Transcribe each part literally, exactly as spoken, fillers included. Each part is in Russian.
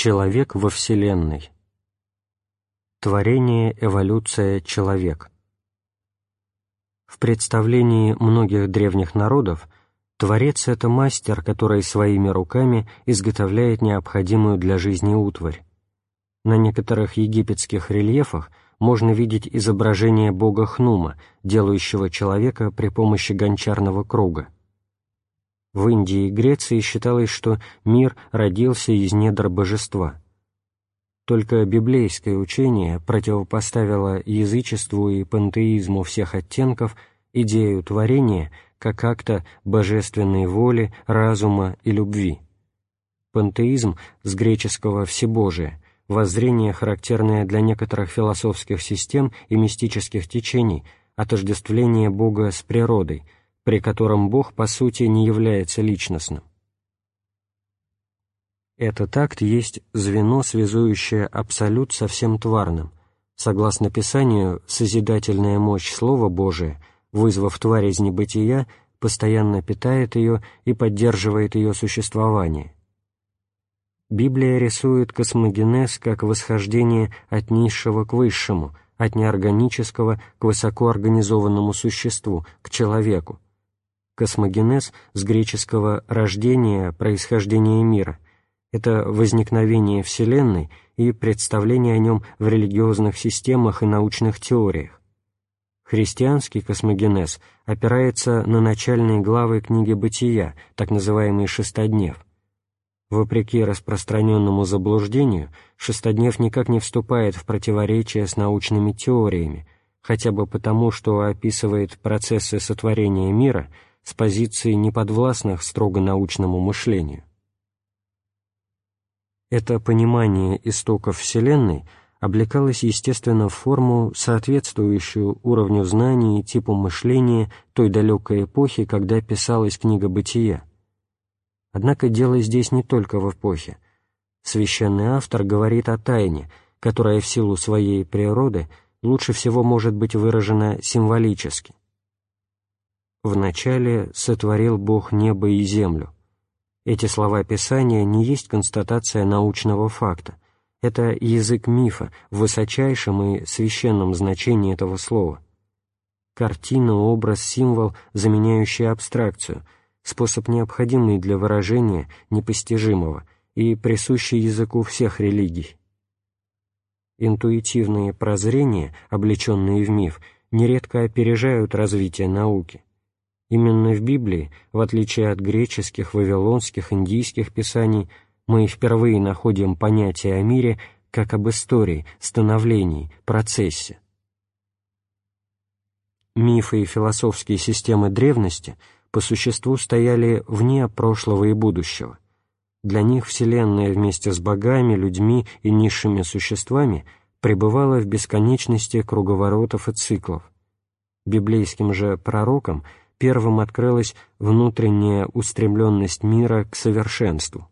Человек во Вселенной. Творение, эволюция, человек. В представлении многих древних народов Творец — это мастер, который своими руками изготовляет необходимую для жизни утварь. На некоторых египетских рельефах можно видеть изображение бога Хнума, делающего человека при помощи гончарного круга. В Индии и Греции считалось, что мир родился из недр божества. Только библейское учение противопоставило язычеству и пантеизму всех оттенков идею творения как акта божественной воли, разума и любви. Пантеизм с греческого «всебожие» — воззрение, характерное для некоторых философских систем и мистических течений, отождествление Бога с природой, при котором Бог, по сути, не является личностным. Этот акт есть звено, связующее абсолют со всем тварным. Согласно Писанию, созидательная мощь Слова Божия, вызвав тварь из небытия, постоянно питает ее и поддерживает ее существование. Библия рисует космогенез как восхождение от низшего к высшему, от неорганического к высокоорганизованному существу, к человеку. Космогенез с греческого «рождение», «происхождение мира» — это возникновение Вселенной и представление о нем в религиозных системах и научных теориях. Христианский космогенез опирается на начальные главы книги «Бытия», так называемый «шестоднев». Вопреки распространенному заблуждению, шестоднев никак не вступает в противоречие с научными теориями, хотя бы потому, что описывает процессы сотворения мира с позиции неподвластных строго научному мышлению. Это понимание истоков Вселенной облекалось, естественно, в форму, соответствующую уровню знаний и типу мышления той далекой эпохи, когда писалась книга «Бытия». Однако дело здесь не только в эпохе. Священный автор говорит о тайне, которая в силу своей природы лучше всего может быть выражена символически. «Вначале сотворил Бог небо и землю». Эти слова Писания не есть констатация научного факта. Это язык мифа в высочайшем и священном значении этого слова. Картина, образ, символ, заменяющий абстракцию, способ, необходимый для выражения непостижимого и присущий языку всех религий. Интуитивные прозрения, облеченные в миф, нередко опережают развитие науки. Именно в Библии, в отличие от греческих, вавилонских, индийских писаний, мы впервые находим понятие о мире как об истории, становлении, процессе. Мифы и философские системы древности по существу стояли вне прошлого и будущего. Для них Вселенная вместе с богами, людьми и низшими существами пребывала в бесконечности круговоротов и циклов. Библейским же пророкам первым открылась внутренняя устремленность мира к совершенству.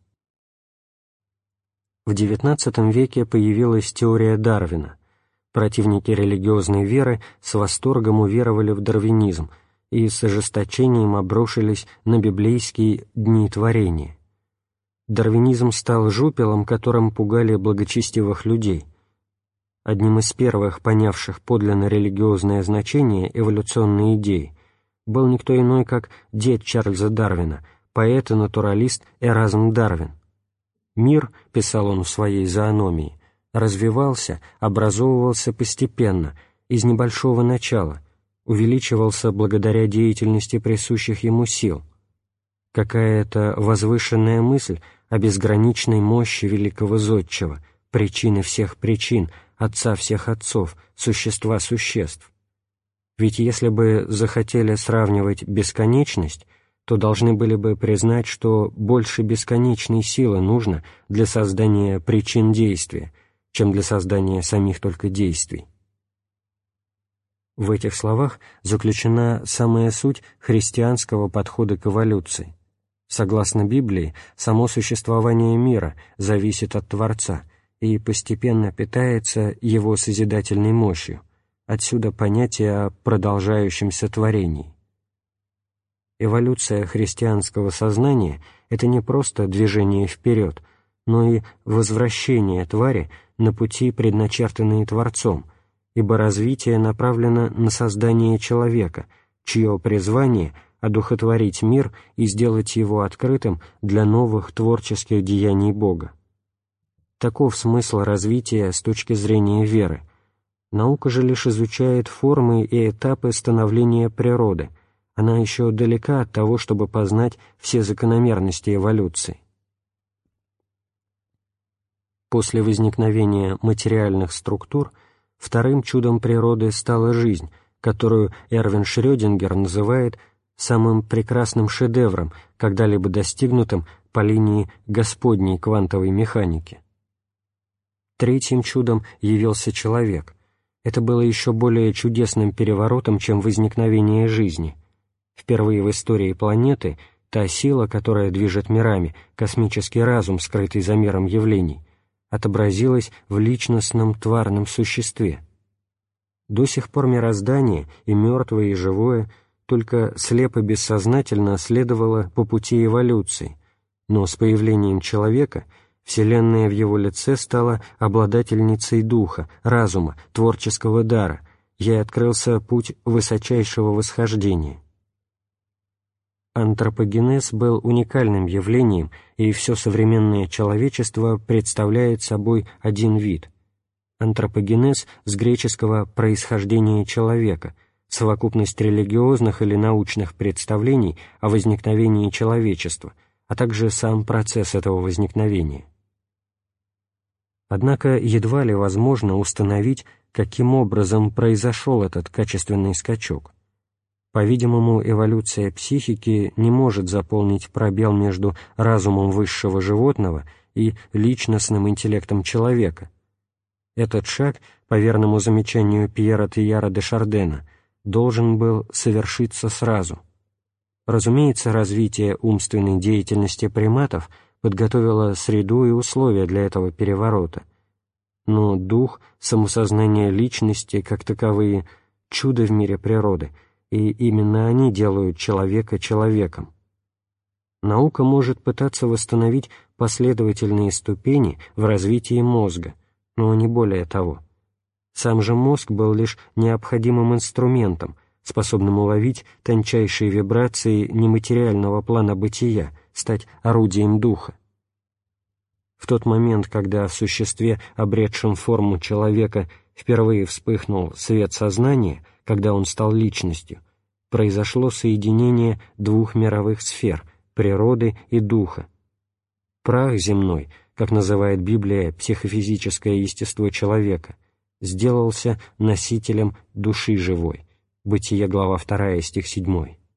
В девятнадцатом веке появилась теория Дарвина. Противники религиозной веры с восторгом уверовали в дарвинизм и с ожесточением обрушились на библейские дни творения. Дарвинизм стал жупелом, которым пугали благочестивых людей. Одним из первых понявших подлинно религиозное значение эволюционной идеи был никто иной, как дед Чарльза Дарвина, поэт и натуралист Эразм Дарвин. «Мир», — писал он в своей «Зоономии», развивался, образовывался постепенно, из небольшого начала, увеличивался благодаря деятельности присущих ему сил. Какая-то возвышенная мысль о безграничной мощи великого Зодчего, причины всех причин, отца всех отцов, существа существ. Ведь если бы захотели сравнивать бесконечность, то должны были бы признать, что больше бесконечной силы нужно для создания причин действия, чем для создания самих только действий. В этих словах заключена самая суть христианского подхода к эволюции. Согласно Библии, само существование мира зависит от Творца и постепенно питается его созидательной мощью. Отсюда понятие о продолжающемся творении. Эволюция христианского сознания — это не просто движение вперед, но и возвращение твари на пути, предначертанные Творцом, ибо развитие направлено на создание человека, чье призвание — одухотворить мир и сделать его открытым для новых творческих деяний Бога. Таков смысл развития с точки зрения веры. Наука же лишь изучает формы и этапы становления природы, она еще далека от того, чтобы познать все закономерности эволюции. После возникновения материальных структур вторым чудом природы стала жизнь, которую Эрвин Шрёдингер называет самым прекрасным шедевром, когда-либо достигнутым по линии Господней квантовой механики. Третьим чудом явился человек. Это было еще более чудесным переворотом, чем возникновение жизни. Впервые в истории планеты та сила, которая движет мирами, космический разум, скрытый за миром явлений, отобразилась в личностном тварном существе. До сих пор мироздание, и мертвое, и живое, только слепо-бессознательно следовало по пути эволюции, но с появлением человека Вселенная в его лице стала обладательницей духа, разума, творческого дара, ей открылся путь высочайшего восхождения. Антропогенез был уникальным явлением, и все современное человечество представляет собой один вид. Антропогенез с греческого «происхождение человека», совокупность религиозных или научных представлений о возникновении человечества, а также сам процесс этого возникновения. Однако едва ли возможно установить, каким образом произошел этот качественный скачок. По-видимому, эволюция психики не может заполнить пробел между разумом высшего животного и личностным интеллектом человека. Этот шаг, по верному замечанию Пьера Тейяра де Шардена, должен был совершиться сразу. Разумеется, развитие умственной деятельности приматов подготовило среду и условия для этого переворота. Но дух, самосознание личности, как таковые, чудо в мире природы, и именно они делают человека человеком. Наука может пытаться восстановить последовательные ступени в развитии мозга, но не более того. Сам же мозг был лишь необходимым инструментом, способным уловить тончайшие вибрации нематериального плана бытия, стать орудием духа. В тот момент, когда в существе, обретшем форму человека, впервые вспыхнул свет сознания, когда он стал личностью, произошло соединение двух мировых сфер — природы и духа. Прах земной, как называет Библия психофизическое естество человека, сделался носителем души живой. Бытие, глава вторая, стих седьмой.